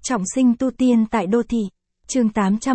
Trọng sinh tu tiên tại đô thị. Chương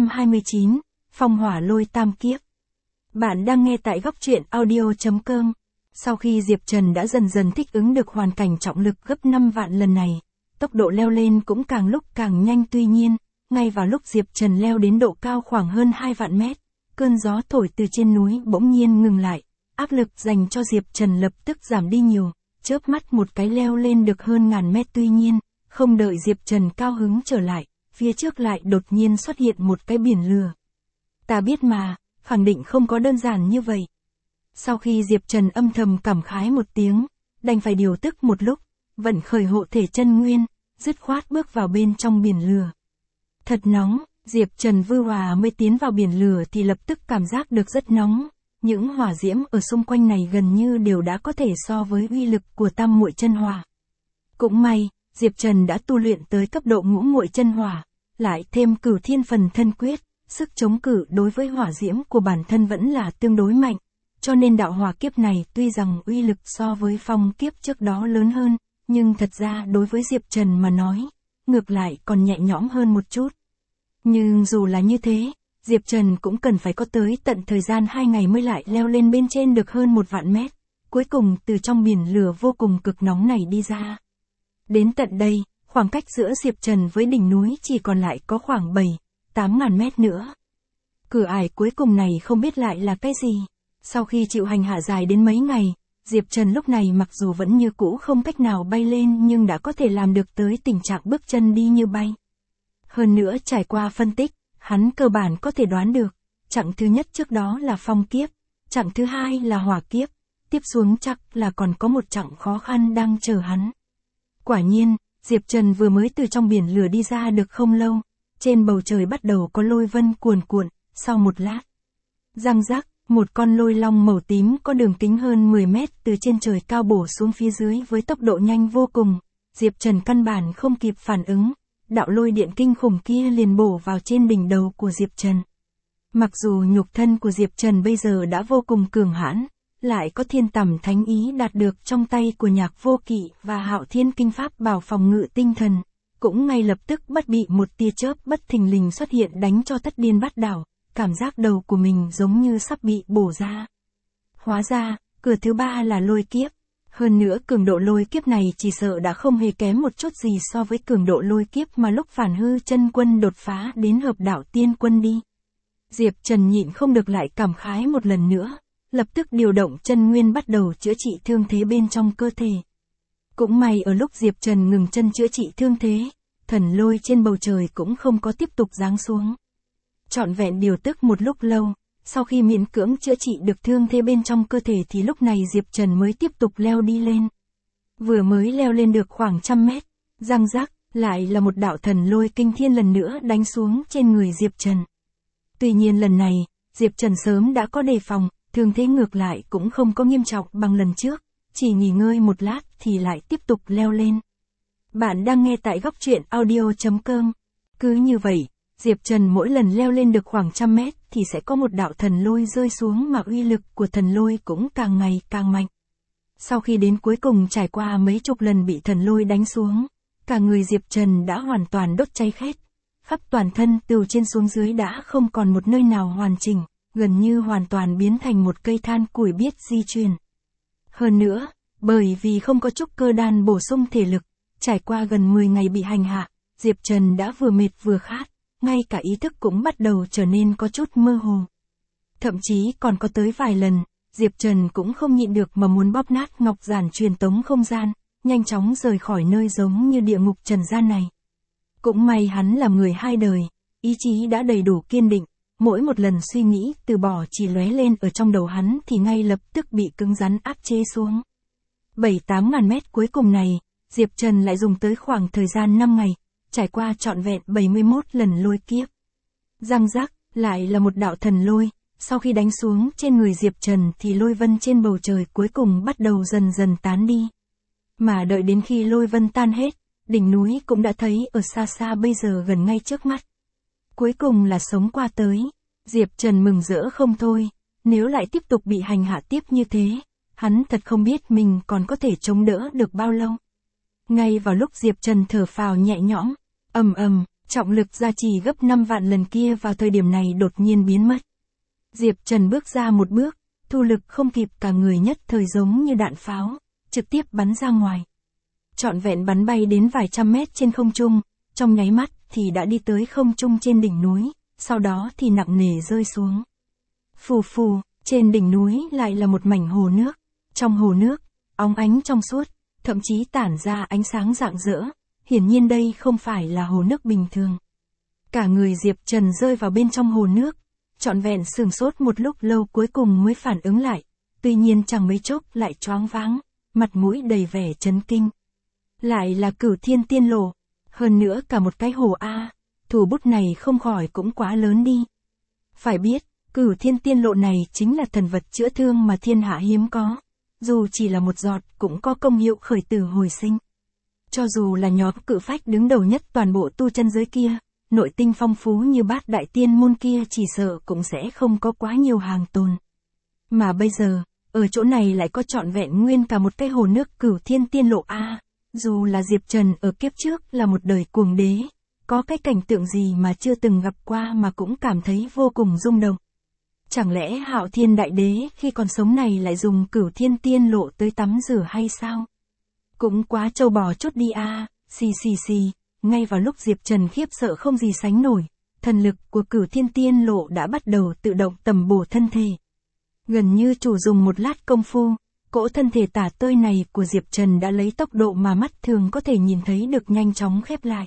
829, Phong hỏa lôi tam kiếp. Bạn đang nghe tại góc truyện audio.com. Sau khi Diệp Trần đã dần dần thích ứng được hoàn cảnh trọng lực gấp 5 vạn lần này, tốc độ leo lên cũng càng lúc càng nhanh. Tuy nhiên, ngay vào lúc Diệp Trần leo đến độ cao khoảng hơn 2 vạn mét, cơn gió thổi từ trên núi bỗng nhiên ngừng lại, áp lực dành cho Diệp Trần lập tức giảm đi nhiều, chớp mắt một cái leo lên được hơn ngàn mét. Tuy nhiên, không đợi Diệp Trần cao hứng trở lại, phía trước lại đột nhiên xuất hiện một cái biển lửa. Ta biết mà, khẳng định không có đơn giản như vậy. Sau khi Diệp Trần âm thầm cảm khái một tiếng, đành phải điều tức một lúc, vận khởi hộ thể chân nguyên, dứt khoát bước vào bên trong biển lửa. Thật nóng, Diệp Trần vừa hòa mới tiến vào biển lửa thì lập tức cảm giác được rất nóng. Những hỏa diễm ở xung quanh này gần như đều đã có thể so với uy lực của tam muội chân hỏa. Cũng may, Diệp Trần đã tu luyện tới cấp độ ngũ muội chân hỏa, lại thêm Cửu Thiên Phần Thân Quyết, sức chống cự đối với hỏa diễm của bản thân vẫn là tương đối mạnh, cho nên đạo hỏa kiếp này tuy rằng uy lực so với phong kiếp trước đó lớn hơn, nhưng thật ra đối với Diệp Trần mà nói, ngược lại còn nhẹ nhõm hơn một chút. Nhưng dù là như thế, Diệp Trần cũng cần phải có tới tận thời gian 2 ngày mới lại leo lên bên trên được hơn 1 vạn mét, cuối cùng từ trong biển lửa vô cùng cực nóng này đi ra. Đến tận đây, khoảng cách giữa Diệp Trần với đỉnh núi chỉ còn lại có khoảng 7-8 ngàn mét nữa. Cửa ải cuối cùng này không biết lại là cái gì. Sau khi chịu hành hạ dài đến mấy ngày, Diệp Trần lúc này mặc dù vẫn như cũ không cách nào bay lên nhưng đã có thể làm được tới tình trạng bước chân đi như bay. Hơn nữa trải qua phân tích, hắn cơ bản có thể đoán được, chặng thứ nhất trước đó là phong kiếp, chặng thứ hai là hỏa kiếp, tiếp xuống chắc là còn có một chặng khó khăn đang chờ hắn. Quả nhiên, Diệp Trần vừa mới từ trong biển lửa đi ra được không lâu, trên bầu trời bắt đầu có lôi vân cuồn cuộn, sau một lát. Răng rắc, một con lôi long màu tím có đường kính hơn 10 mét từ trên trời cao bổ xuống phía dưới với tốc độ nhanh vô cùng. Diệp Trần căn bản không kịp phản ứng, đạo lôi điện kinh khủng kia liền bổ vào trên đỉnh đầu của Diệp Trần. Mặc dù nhục thân của Diệp Trần bây giờ đã vô cùng cường hãn, lại có thiên tầm thánh ý đạt được trong tay của Nhạc Vô Kỵ và Hạo Thiên Kinh Pháp bảo phòng ngự tinh thần, cũng ngay lập tức bất bị một tia chớp bất thình lình xuất hiện đánh cho thất điên bát đảo, cảm giác đầu của mình giống như sắp bị bổ ra. Hóa ra, cửa thứ ba là lôi kiếp. Hơn nữa cường độ lôi kiếp này chỉ sợ đã không hề kém một chút gì so với cường độ lôi kiếp mà lúc Phản Hư Chân Quân đột phá đến hợp đạo tiên quân đi. Diệp Trần nhịn không được lại cảm khái một lần nữa, lập tức điều động chân nguyên bắt đầu chữa trị thương thế bên trong cơ thể. Cũng may ở lúc Diệp Trần ngừng chân chữa trị thương thế, thần lôi trên bầu trời cũng không có tiếp tục giáng xuống. Trọn vẹn điều tức một lúc lâu, sau khi miễn cưỡng chữa trị được thương thế bên trong cơ thể thì lúc này Diệp Trần mới tiếp tục leo đi lên. Vừa mới leo lên được khoảng 100 mét, răng rắc, lại là một đạo thần lôi kinh thiên lần nữa đánh xuống trên người Diệp Trần. Tuy nhiên lần này, Diệp Trần sớm đã có đề phòng, thương thế ngược lại cũng không có nghiêm trọng bằng lần trước, chỉ nghỉ ngơi một lát thì lại tiếp tục leo lên. Bạn đang nghe tại góc truyện audio.com. Cứ như vậy, Diệp Trần mỗi lần leo lên được khoảng 100 mét thì sẽ có một đạo thần lôi rơi xuống mà uy lực của thần lôi cũng càng ngày càng mạnh. Sau khi đến cuối cùng trải qua mấy chục lần bị thần lôi đánh xuống, cả người Diệp Trần đã hoàn toàn đốt cháy khét. Khắp toàn thân từ trên xuống dưới đã không còn một nơi nào hoàn chỉnh, gần như hoàn toàn biến thành một cây than củi biết di chuyển. Hơn nữa, bởi vì không có trúc cơ đan bổ sung thể lực, trải qua gần 10 ngày bị hành hạ, Diệp Trần đã vừa mệt vừa khát, ngay cả ý thức cũng bắt đầu trở nên có chút mơ hồ. Thậm chí còn có tới vài lần, Diệp Trần cũng không nhịn được mà muốn bóp nát ngọc giản truyền tống không gian, nhanh chóng rời khỏi nơi giống như địa ngục trần gian này. Cũng may hắn là người hai đời, ý chí đã đầy đủ kiên định, mỗi một lần suy nghĩ từ bỏ chỉ lóe lên ở trong đầu hắn thì ngay lập tức bị cứng rắn áp chế xuống. 7-8 ngàn mét cuối cùng này, Diệp Trần lại dùng tới khoảng thời gian 5 ngày, trải qua trọn vẹn 71 lần lôi kiếp. Răng rắc, lại là một đạo thần lôi, sau khi đánh xuống trên người Diệp Trần thì lôi vân trên bầu trời cuối cùng bắt đầu dần dần tán đi. Mà đợi đến khi lôi vân tan hết, đỉnh núi cũng đã thấy ở xa xa bây giờ gần ngay trước mắt. Cuối cùng là sống qua tới, Diệp Trần mừng rỡ không thôi, nếu lại tiếp tục bị hành hạ tiếp như thế, hắn thật không biết mình còn có thể chống đỡ được bao lâu. Ngay vào lúc Diệp Trần thở phào nhẹ nhõm, Trọng lực gia trì gấp 5 vạn lần kia vào thời điểm này đột nhiên biến mất. Diệp Trần bước ra một bước, thu lực không kịp, cả người nhất thời giống như đạn pháo, trực tiếp bắn ra ngoài. Trọn vẹn bắn bay đến vài trăm mét trên không trung, trong nháy mắt thì đã đi tới không trung trên đỉnh núi, sau đó thì nặng nề rơi xuống. Phù phù, trên đỉnh núi lại là một mảnh hồ nước. Trong hồ nước, óng ánh trong suốt, thậm chí tản ra ánh sáng rạng rỡ. Hiển nhiên đây không phải là hồ nước bình thường. Cả người Diệp Trần rơi vào bên trong hồ nước, trọn vẹn sửng sốt một lúc lâu cuối cùng mới phản ứng lại. Tuy nhiên chẳng mấy chốc lại choáng váng, mặt mũi đầy vẻ chấn kinh. Lại là Cửu Thiên Tiên Lộ, hơn nữa cả một cái hồ A, thủ bút này không khỏi cũng quá lớn đi. Phải biết, Cửu Thiên Tiên Lộ này chính là thần vật chữa thương mà thiên hạ hiếm có, dù chỉ là một giọt cũng có công hiệu khởi tử hồi sinh. Cho dù là nhóm cự phách đứng đầu nhất toàn bộ tu chân giới kia, nội tinh phong phú như Bát Đại Tiên Môn kia chỉ sợ cũng sẽ không có quá nhiều hàng tồn. Mà bây giờ, ở chỗ này lại có trọn vẹn nguyên cả một cái hồ nước Cửu Thiên Tiên Lộ A. Dù là Diệp Trần ở kiếp trước là một đời cuồng đế, có cái cảnh tượng gì mà chưa từng gặp qua mà cũng cảm thấy vô cùng rung động. Chẳng lẽ Hạo Thiên Đại Đế khi còn sống này lại dùng Cửu Thiên Tiên Lộ tới tắm rửa hay sao? Cũng quá trâu bò chút đi a. Xì. Ngay vào lúc Diệp Trần khiếp sợ không gì sánh nổi, thần lực của Cửu Thiên Tiên Lộ đã bắt đầu tự động tầm bổ thân thể. Gần như chủ dùng một lát công phu, cỗ thân thể tả tơi này của Diệp Trần đã lấy tốc độ mà mắt thường có thể nhìn thấy được nhanh chóng khép lại.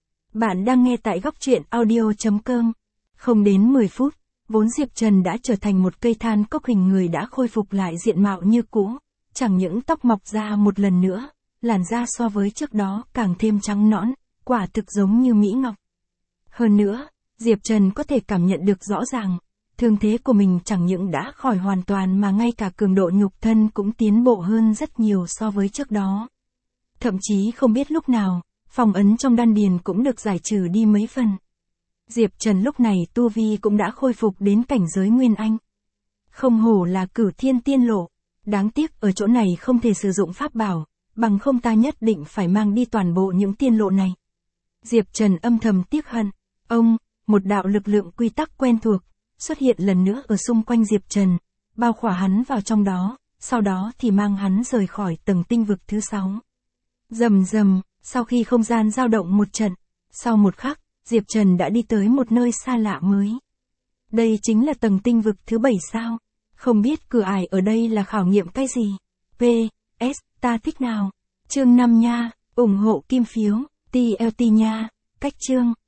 Bạn đang nghe tại góc truyện audio.com. Không đến 10 phút, vốn Diệp Trần đã trở thành một cây than cốc hình người đã khôi phục lại diện mạo như cũ, chẳng những tóc mọc ra một lần nữa, làn da so với trước đó càng thêm trắng nõn, quả thực giống như mỹ ngọc. Hơn nữa, Diệp Trần có thể cảm nhận được rõ ràng, thương thế của mình chẳng những đã khỏi hoàn toàn mà ngay cả cường độ nhục thân cũng tiến bộ hơn rất nhiều so với trước đó. Thậm chí không biết lúc nào, phong ấn trong đan điền cũng được giải trừ đi mấy phần. Diệp Trần lúc này tu vi cũng đã khôi phục đến cảnh giới Nguyên Anh. Không hổ là Cửu Thiên Tiên Lộ, đáng tiếc ở chỗ này không thể sử dụng pháp bảo, bằng không ta nhất định phải mang đi toàn bộ những tiên lộ này. Diệp Trần âm thầm tiếc hận. Một đạo lực lượng quy tắc quen thuộc xuất hiện lần nữa ở xung quanh Diệp Trần, bao khỏa hắn vào trong đó, sau đó thì mang hắn rời khỏi tầng tinh vực thứ 6. Rầm, sau khi không gian dao động một trận, sau một khắc, Diệp Trần đã đi tới một nơi xa lạ mới. Đây chính là tầng tinh vực thứ 7 sao? Không biết cửa ải ở đây là khảo nghiệm cái gì? PS, ta thích nào? Chương 5 nha, ủng hộ kim phiếu, TLT nha, cách chương.